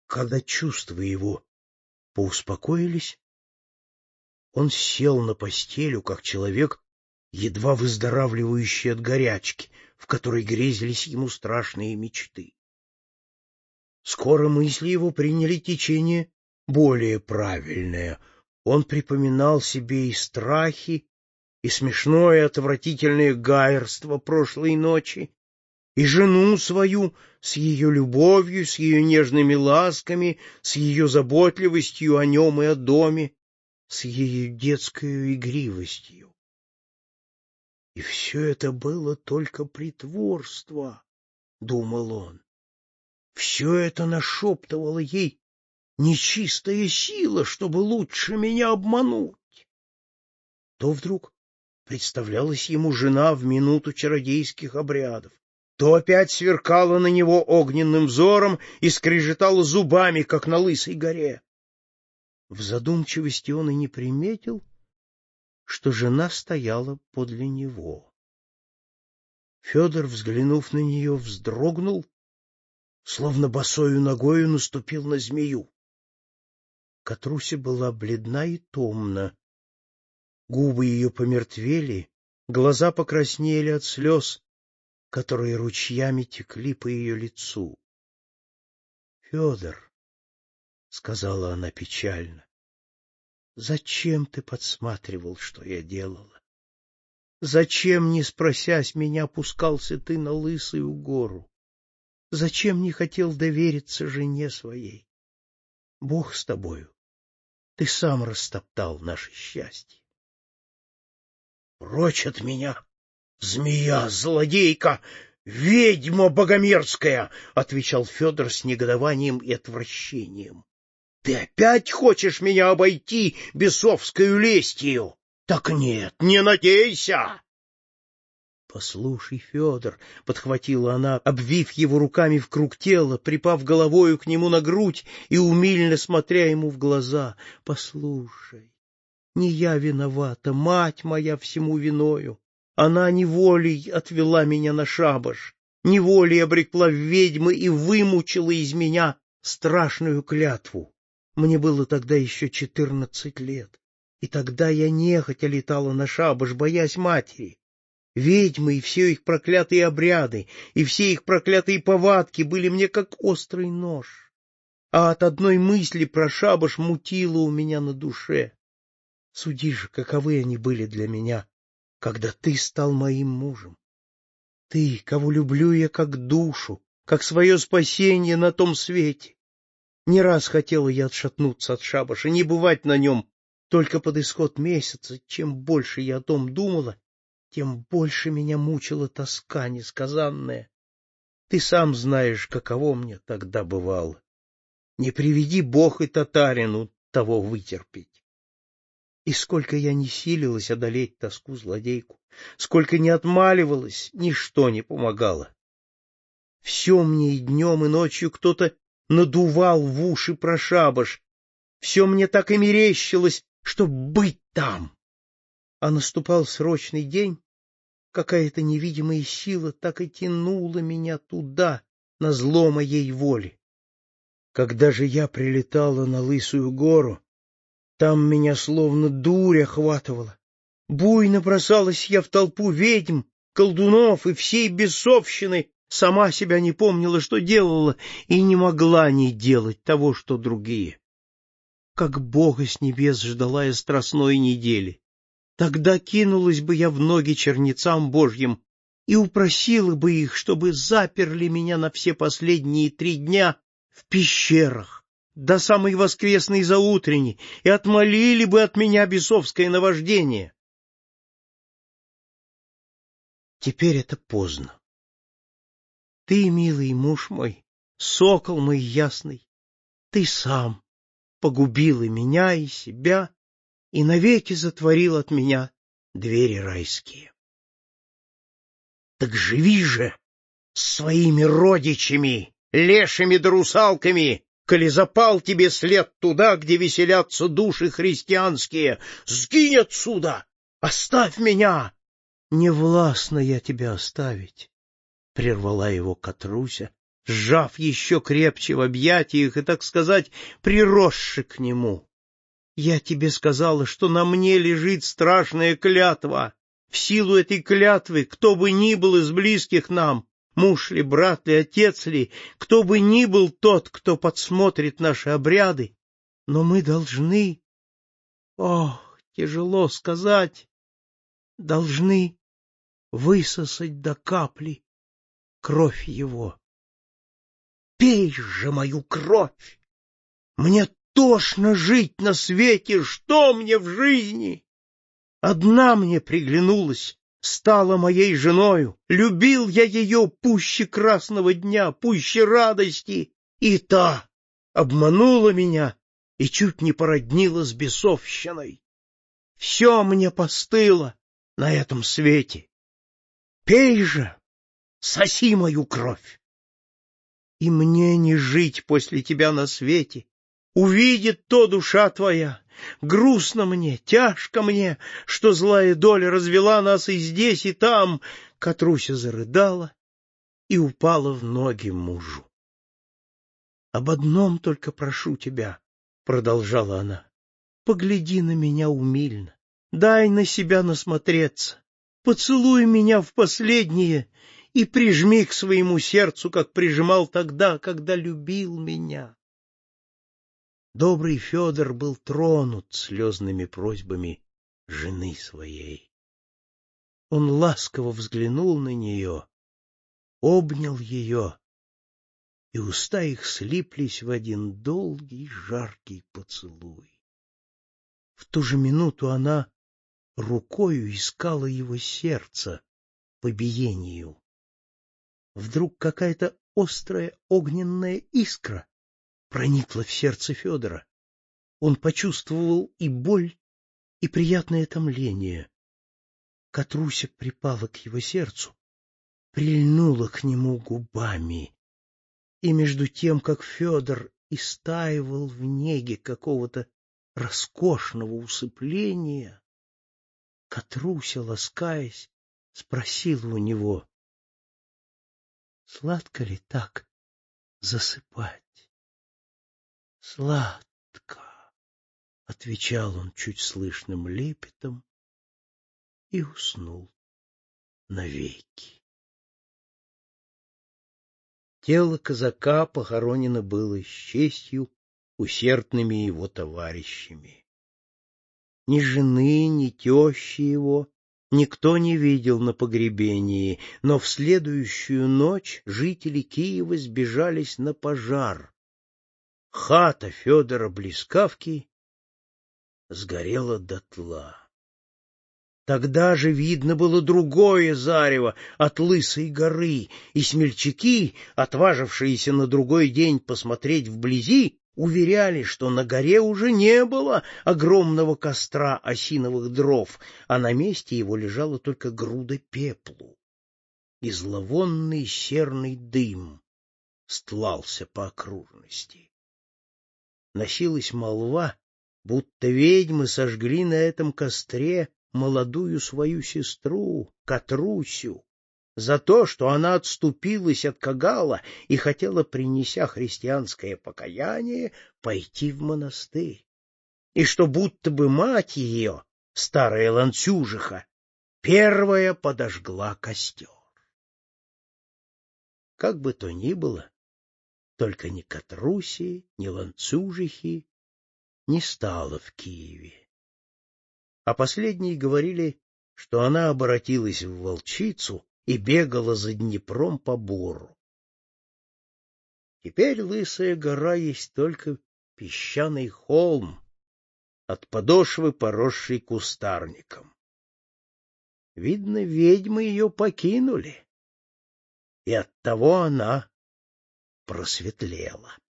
Когда чувства его поуспокоились, он сел на постелю, как человек, едва выздоравливающий от горячки, в которой грезились ему страшные мечты. Скоро мысли его приняли течение более правильное. Он припоминал себе и страхи, и смешное отвратительное гаерство прошлой ночи, и жену свою с ее любовью, с ее нежными ласками, с ее заботливостью о нем и о доме, с ее детской игривостью. И все это было только притворство, — думал он. Все это нашептывало ей нечистая сила, чтобы лучше меня обмануть. То вдруг представлялась ему жена в минуту чародейских обрядов, то опять сверкала на него огненным взором и скрежетала зубами, как на лысой горе. В задумчивости он и не приметил, что жена стояла подле него. Федор, взглянув на нее, вздрогнул, словно босою ногою наступил на змею. Катруся была бледна и томна. Губы ее помертвели, глаза покраснели от слез, которые ручьями текли по ее лицу. — Федор, — сказала она печально, — зачем ты подсматривал, что я делала? Зачем, не спросясь меня, опускался ты на Лысую гору? Зачем не хотел довериться жене своей? Бог с тобою, ты сам растоптал наше счастье. — Прочь от меня, змея, злодейка, ведьма богомерзкая! — отвечал Федор с негодованием и отвращением. — Ты опять хочешь меня обойти бесовскою лестью? Так нет, не надейся! — Послушай, Федор, — подхватила она, обвив его руками вкруг тела, припав головою к нему на грудь и умильно смотря ему в глаза, — послушай, не я виновата, мать моя всему виною. Она неволей отвела меня на шабаш, неволей обрекла в ведьмы и вымучила из меня страшную клятву. Мне было тогда еще 14 лет, и тогда я нехотя летала на шабаш, боясь матери. Ведьмы и все их проклятые обряды, и все их проклятые повадки были мне как острый нож, а от одной мысли про шабаш мутило у меня на душе. Суди же, каковы они были для меня, когда ты стал моим мужем. Ты, кого люблю я как душу, как свое спасение на том свете. Не раз хотела я отшатнуться от шабаша, не бывать на нем, только под исход месяца, чем больше я о том думала, тем больше меня мучила тоска несказанная. Ты сам знаешь, каково мне тогда бывало. Не приведи Бог и татарину того вытерпеть. И сколько я не силилась одолеть тоску-злодейку, сколько не отмаливалась, ничто не помогало. Все мне и днем, и ночью кто-то надувал в уши про шабаш, все мне так и мерещилось, чтоб быть там. А наступал срочный день, какая-то невидимая сила так и тянула меня туда, назло моей воле. Когда же я прилетала на Лысую гору, там меня словно дурь охватывала. Буйно бросалась я в толпу ведьм, колдунов и всей бесовщины, сама себя не помнила, что делала, и не могла не делать того, что другие. Как Бога с небес ждала я страстной недели. Тогда кинулась бы я в ноги чернецам Божьим и упросила бы их, чтобы заперли меня на все последние 3 дня в пещерах, до самой воскресной заутрени, и отмолили бы от меня бесовское наваждение. Теперь это поздно. Ты, милый муж мой, сокол мой ясный, ты сам погубил и меня, и себя, и навеки затворил от меня двери райские. Так живи же с своими родичами, лешими да русалками, коли запал тебе след туда, где веселятся души христианские. Сгинь отсюда! Оставь меня! — Не властна я тебя оставить, — прервала его Катруся сжав еще крепче в объятиях и, так сказать, приросши к нему. Я тебе сказала, что на мне лежит страшная клятва. В силу этой клятвы, кто бы ни был из близких нам, муж ли, брат ли, отец ли, кто бы ни был тот, кто подсмотрит наши обряды, но мы должны, тяжело сказать, должны высосать до капли кровь его. Пей же мою кровь! Мне тошно жить на свете, что мне в жизни? Одна мне приглянулась, стала моей женою, любил я ее пуще красного дня, пуще радости, и та обманула меня и чуть не породнила с бесовщиной. Все мне постыло на этом свете. Пей же, соси мою кровь. И мне не жить после тебя на свете. Увидит то душа твоя. Грустно мне, тяжко мне, что злая доля развела нас и здесь, и там. Катруся зарыдала и упала в ноги мужу. — Об одном только прошу тебя, — продолжала она, — погляди на меня умильно, дай на себя насмотреться, поцелуй меня в последнее и прижми к своему сердцу, как прижимал тогда, когда любил меня. Добрый Федор был тронут слезными просьбами жены своей. Он ласково взглянул на нее, обнял ее, и уста их слиплись в один долгий жаркий поцелуй. В ту же минуту она рукою искала его сердце по биению. Вдруг какая-то острая огненная искра проникла в сердце Федора. Он почувствовал и боль, и приятное томление. Катруся припала к его сердцу, прильнула к нему губами. И между тем, как Федор истаивал в неге какого-то роскошного усыпления, Катруся, ласкаясь, спросила у него: — Сладко ли так засыпать? — Сладко, — отвечал он чуть слышным лепетом и уснул навеки. Тело казака похоронено было с честью усердными его товарищами. Ни жены, ни тещи его никто не видел на погребении, но в следующую ночь жители Киева сбежались на пожар. Хата Федора Блескавки сгорела дотла. Тогда же видно было другое зарево от Лысой горы, и смельчаки, отважившиеся на другой день посмотреть вблизи, уверяли, что на горе уже не было огромного костра осиновых дров, а на месте его лежала только груда пеплу, и зловонный серный дым стлался по окружности. Носилась молва, будто ведьмы сожгли на этом костре молодую свою сестру, Катрусю, за то, что она отступилась от Кагала и хотела, принеся христианское покаяние, пойти в монастырь, и что будто бы мать ее, старая ланцюжиха, первая подожгла костер. Как бы то ни было, только ни Катруси, ни ланцюжихи не стало в Киеве. А последние говорили, что она обратилась в волчицу и бегала за Днепром по бору. Теперь Лысая гора есть только песчаный холм, от подошвы поросший кустарником. Видно, ведьмы ее покинули, и оттого она просветлела.